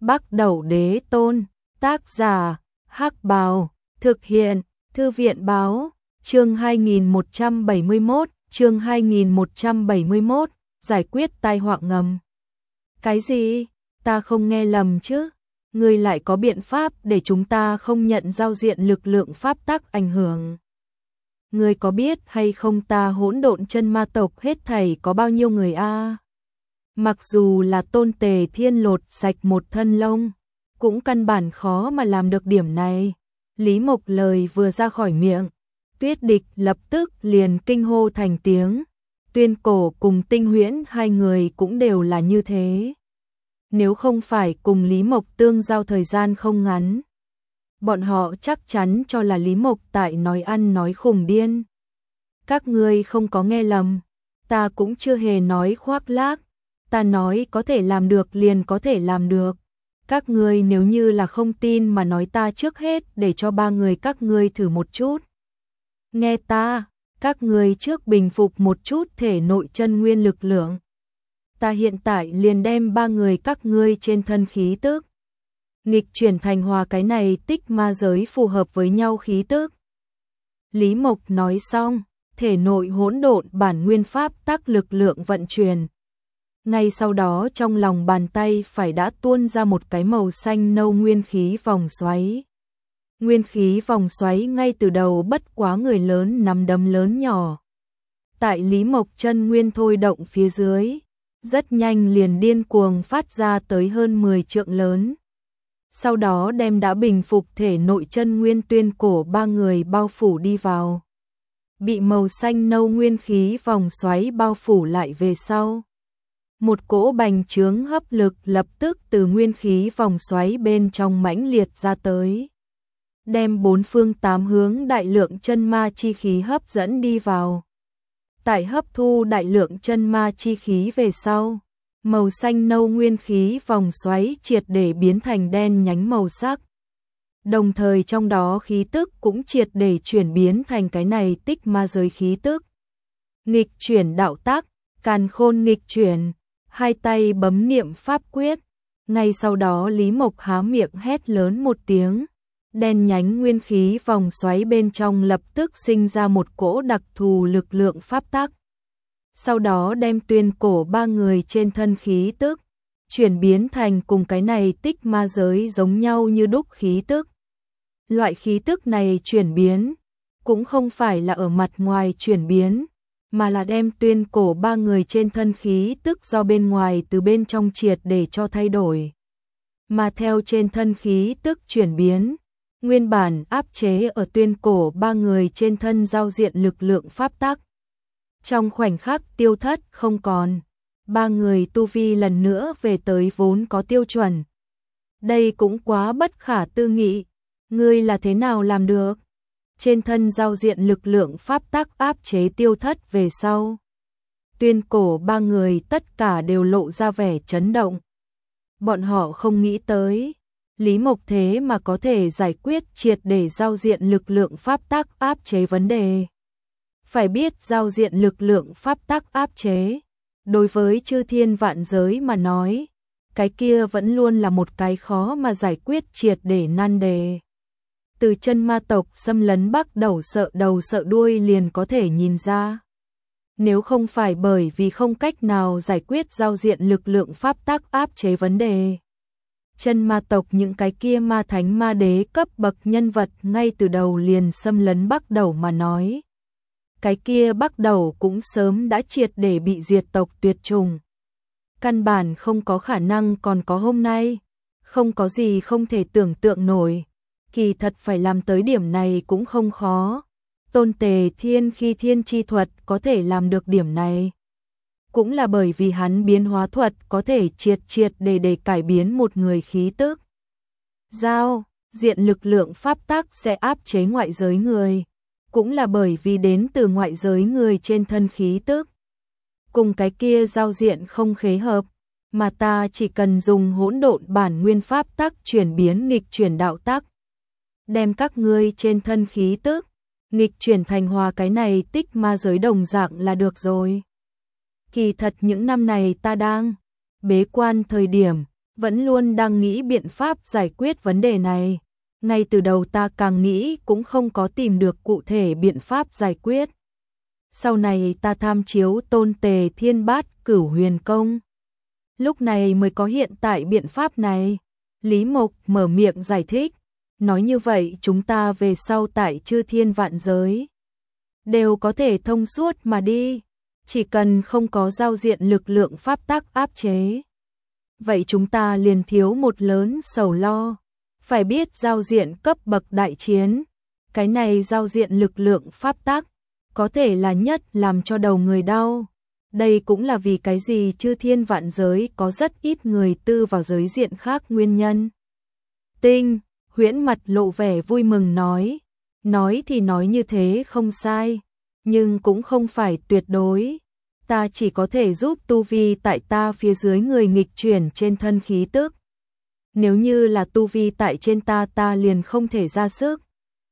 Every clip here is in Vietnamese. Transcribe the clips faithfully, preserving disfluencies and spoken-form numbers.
Bắc Đẩu Đế Tôn, tác giả, Hắc Bào, thực hiện, Thư viện báo, chương hai nghìn một trăm bảy mươi mốt, chương hai nghìn một trăm bảy mươi mốt, giải quyết tai họa ngầm. Cái gì? Ta không nghe lầm chứ? Ngươi lại có biện pháp để chúng ta không nhận giao diện lực lượng pháp tắc ảnh hưởng? Ngươi có biết hay không ta hỗn độn chân ma tộc hết thảy có bao nhiêu người a? Mặc dù là Tôn Tề Thiên lột sạch một thân lông, cũng căn bản khó mà làm được điểm này. Lý Mộc lời vừa ra khỏi miệng, Tuyết Địch lập tức liền kinh hô thành tiếng. Tuyên Cổ cùng Tinh Huyễn hai người cũng đều là như thế. Nếu không phải cùng Lý Mộc tương giao thời gian không ngắn, bọn họ chắc chắn cho là Lý Mộc tại nói ăn nói khùng điên. Các ngươi không có nghe lầm, ta cũng chưa hề nói khoác lác, ta nói có thể làm được liền có thể làm được. Các ngươi nếu như là không tin mà nói ta trước hết để cho ba người các ngươi thử một chút. Nghe ta, các ngươi trước bình phục một chút thể nội chân nguyên lực lượng. Ta hiện tại liền đem ba người các ngươi trên thân khí tức nghịch chuyển thành hòa cái này tích ma giới phù hợp với nhau khí tức. Lý Mộc nói xong, thể nội hỗn độn bản nguyên pháp tắc lực lượng vận chuyển. Ngay sau đó trong lòng bàn tay phải đã tuôn ra một cái màu xanh nâu nguyên khí vòng xoáy. Nguyên khí vòng xoáy ngay từ đầu bất quá người lớn nắm đấm lớn nhỏ. Tại Lý Mộc chân nguyên thôi động phía dưới, rất nhanh liền điên cuồng phát ra tới hơn mười trượng lớn. Sau đó đem đã bình phục thể nội chân nguyên Tuyên Cổ ba người bao phủ đi vào. Bị màu xanh nâu nguyên khí vòng xoáy bao phủ lại về sau. Một cỗ bành trướng hấp lực lập tức từ nguyên khí vòng xoáy bên trong mãnh liệt ra tới. Đem bốn phương tám hướng đại lượng chân ma chi khí hấp dẫn đi vào. Tại hấp thu đại lượng chân ma chi khí về sau, màu xanh nâu nguyên khí vòng xoáy triệt để biến thành đen nhánh màu sắc. Đồng thời trong đó khí tức cũng triệt để chuyển biến thành cái này tích ma giới khí tức. Nghịch chuyển đạo tác, càn khôn nghịch chuyển, hai tay bấm niệm pháp quyết. Ngay sau đó Lý Mộc há miệng hét lớn một tiếng. Đen nhánh nguyên khí vòng xoáy bên trong lập tức sinh ra một cỗ đặc thù lực lượng pháp tắc. Sau đó đem Tuyên Cổ ba người trên thân khí tức chuyển biến thành cùng cái này tích ma giới giống nhau như đúc khí tức. Loại khí tức này chuyển biến cũng không phải là ở mặt ngoài chuyển biến, mà là đem Tuyên Cổ ba người trên thân khí tức do bên ngoài từ bên trong triệt để cho thay đổi. Mà theo trên thân khí tức chuyển biến, nguyên bản áp chế ở Tuyên Cổ ba người trên thân giao diện lực lượng pháp tắc. Trong khoảnh khắc tiêu thất không còn, ba người tu vi lần nữa về tới vốn có tiêu chuẩn. Đây cũng quá bất khả tư nghị, ngươi là thế nào làm được? Trên thân giao diện lực lượng pháp tắc áp chế tiêu thất về sau. Tuyên Cổ ba người tất cả đều lộ ra vẻ chấn động. Bọn họ không nghĩ tới Lý Mộc thế mà có thể giải quyết triệt để giao diện lực lượng pháp tắc áp chế vấn đề. Phải biết giao diện lực lượng pháp tắc áp chế, đối với chư thiên vạn giới mà nói, cái kia vẫn luôn là một cái khó mà giải quyết triệt để nan đề. Từ chân ma tộc xâm lấn Bắc Đẩu sợ đầu sợ đuôi liền có thể nhìn ra. Nếu không phải bởi vì không cách nào giải quyết giao diện lực lượng pháp tắc áp chế vấn đề, chân ma tộc những cái kia ma thánh ma đế cấp bậc nhân vật ngay từ đầu liền xâm lấn Bắc Đẩu mà nói. Cái kia Bắc Đẩu cũng sớm đã triệt để bị diệt tộc tuyệt chủng. Căn bản không có khả năng còn có hôm nay, không có gì không thể tưởng tượng nổi. Kỳ thật phải làm tới điểm này cũng không khó. Tôn Tề Thiên khi thiên chi thuật có thể làm được điểm này, cũng là bởi vì hắn biến hóa thuật có thể triệt triệt để để cải biến một người khí tức. Giao diện lực lượng pháp tắc sẽ áp chế ngoại giới người, cũng là bởi vì đến từ ngoại giới người trên thân khí tức. Cùng cái kia giao diện không khế hợp, mà ta chỉ cần dùng hỗn độn bản nguyên pháp tắc chuyển biến nghịch chuyển đạo tắc. Đem các ngươi trên thân khí tức nghịch chuyển thành hòa cái này tích ma giới đồng dạng là được rồi. Kỳ thật những năm này ta đang bế quan thời điểm, vẫn luôn đang nghĩ biện pháp giải quyết vấn đề này. Ngay từ đầu ta càng nghĩ cũng không có tìm được cụ thể biện pháp giải quyết. Sau này ta tham chiếu Tôn Tề Thiên Bát Cửu Huyền Công. Lúc này mới có hiện tại biện pháp này. Lý Mộc mở miệng giải thích. Nói như vậy chúng ta về sau tại chư thiên vạn giới đều có thể thông suốt mà đi. Chỉ cần không có giao diện lực lượng pháp tắc áp chế. Vậy chúng ta liền thiếu một lớn sầu lo. Phải biết giao diện cấp bậc đại chiến. Cái này giao diện lực lượng pháp tắc có thể là nhất làm cho đầu người đau. Đây cũng là vì cái gì chư thiên vạn giới có rất ít người tư vào giới diện khác nguyên nhân. Tinh, Huyễn mặt lộ vẻ vui mừng nói. Nói thì nói như thế không sai, nhưng cũng không phải tuyệt đối. Ta chỉ có thể giúp tu vi tại ta phía dưới người nghịch chuyển trên thân khí tức. Nếu như là tu vi tại trên ta ta liền không thể ra sức.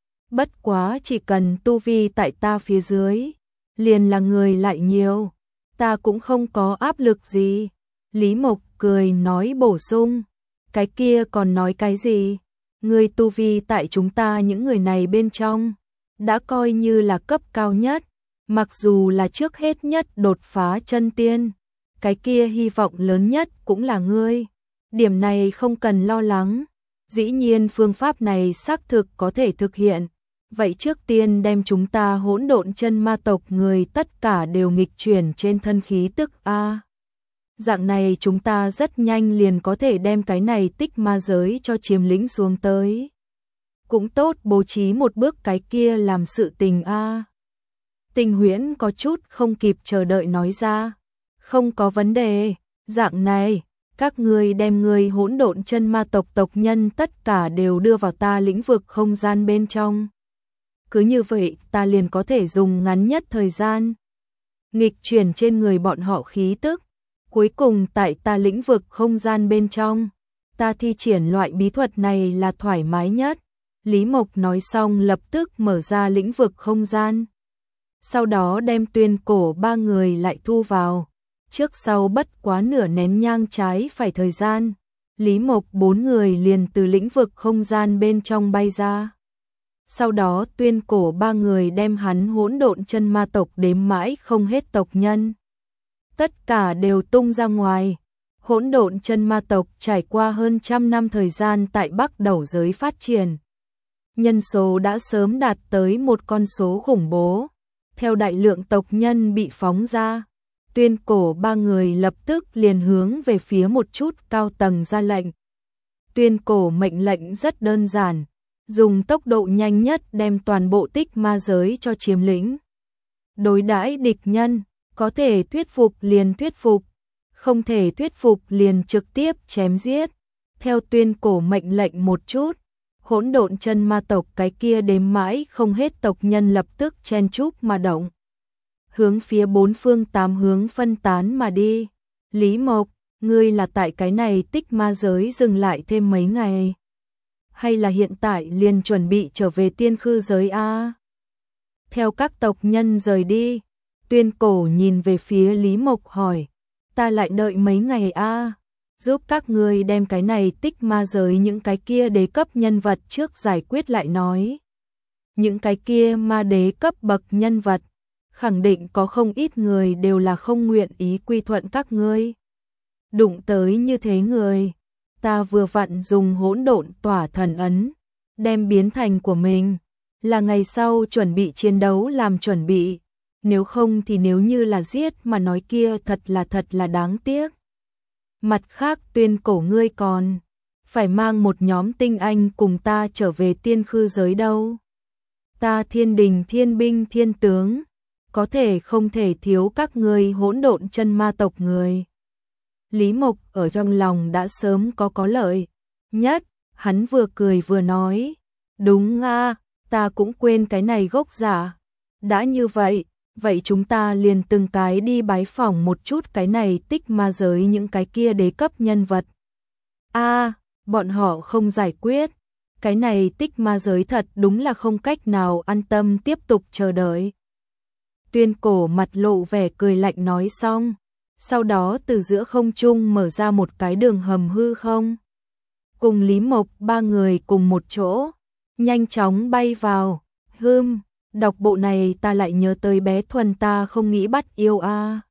Bất quá chỉ cần tu vi tại ta phía dưới, liền là người lại nhiều. Ta cũng không có áp lực gì. Lý Mộc cười nói bổ sung. Cái kia còn nói cái gì? Người tu vi tại chúng ta những người này bên trong, đã coi như là cấp cao nhất. Mặc dù là trước hết nhất đột phá chân tiên, cái kia hy vọng lớn nhất cũng là ngươi. Điểm này không cần lo lắng. Dĩ nhiên phương pháp này xác thực có thể thực hiện. Vậy trước tiên đem chúng ta hỗn độn chân ma tộc người tất cả đều nghịch chuyển trên thân khí tức a. Dạng này chúng ta rất nhanh liền có thể đem cái này tích ma giới cho chiếm lĩnh xuống tới. Cũng tốt bố trí một bước cái kia làm sự tình a. Tình Huyễn có chút không kịp chờ đợi nói ra. Không có vấn đề, dạng này, các ngươi đem người hỗn độn chân ma tộc tộc nhân tất cả đều đưa vào ta lĩnh vực không gian bên trong. Cứ như vậy ta liền có thể dùng ngắn nhất thời gian nghịch chuyển trên người bọn họ khí tức. Cuối cùng tại ta lĩnh vực không gian bên trong, ta thi triển loại bí thuật này là thoải mái nhất. Lý Mộc nói xong lập tức mở ra lĩnh vực không gian. Sau đó đem Tuyên Cổ ba người lại thu vào. Trước sau bất quá nửa nén nhang trái phải thời gian, Lý Mộc bốn người liền từ lĩnh vực không gian bên trong bay ra. Sau đó Tuyên Cổ ba người đem hắn hỗn độn chân ma tộc đếm mãi không hết tộc nhân. Tất cả đều tung ra ngoài. Hỗn độn chân ma tộc trải qua hơn trăm năm thời gian tại Bắc Đẩu giới phát triển. Nhân số đã sớm đạt tới một con số khủng bố. Theo đại lượng tộc nhân bị phóng ra, Tuyên Cổ ba người lập tức liền hướng về phía một chút cao tầng ra lệnh. Tuyên Cổ mệnh lệnh rất đơn giản, dùng tốc độ nhanh nhất đem toàn bộ tích ma giới cho chiếm lĩnh. Đối đãi địch nhân, có thể thuyết phục liền thuyết phục, không thể thuyết phục liền trực tiếp chém giết. Theo Tuyên Cổ mệnh lệnh một chút, hỗn độn chân ma tộc cái kia đếm mãi không hết tộc nhân lập tức chen chúc mà động. Hướng phía bốn phương tám hướng phân tán mà đi. Lý Mộc, ngươi là tại cái này tích ma giới dừng lại thêm mấy ngày? Hay là hiện tại liền chuẩn bị trở về tiên khư giới a? Theo các tộc nhân rời đi, Tuyên Cổ nhìn về phía Lý Mộc hỏi, ta lại đợi mấy ngày a? Giúp các ngươi đem cái này tích ma giới những cái kia đế cấp nhân vật trước giải quyết lại nói. Những cái kia ma đế cấp bậc nhân vật, khẳng định có không ít người đều là không nguyện ý quy thuận các ngươi. Đụng tới như thế người, ta vừa vặn dùng hỗn độn tỏa thần ấn, đem biến thành của mình, là ngày sau chuẩn bị chiến đấu làm chuẩn bị. Nếu không thì nếu như là giết mà nói kia thật là thật là đáng tiếc. Mặt khác Tuyên Cổ ngươi còn phải mang một nhóm tinh anh cùng ta trở về tiên khư giới đâu. Ta thiên đình thiên binh thiên tướng, có thể không thể thiếu các ngươi hỗn độn chân ma tộc người. Lý Mộc ở trong lòng đã sớm có có lợi nhất, hắn vừa cười vừa nói, đúng a, ta cũng quên cái này gốc giả. Đã như vậy, vậy chúng ta liền từng cái đi bái phỏng một chút cái này tích ma giới những cái kia đế cấp nhân vật. A, bọn họ không giải quyết, cái này tích ma giới thật đúng là không cách nào an tâm tiếp tục chờ đợi. Tuyên Cổ mặt lộ vẻ cười lạnh nói xong, sau đó từ giữa không trung mở ra một cái đường hầm hư không. Cùng Lý Mộc ba người cùng một chỗ, nhanh chóng bay vào. Hừm, đọc bộ này ta lại nhớ tới bé Thuần ta không nghĩ bắt yêu a.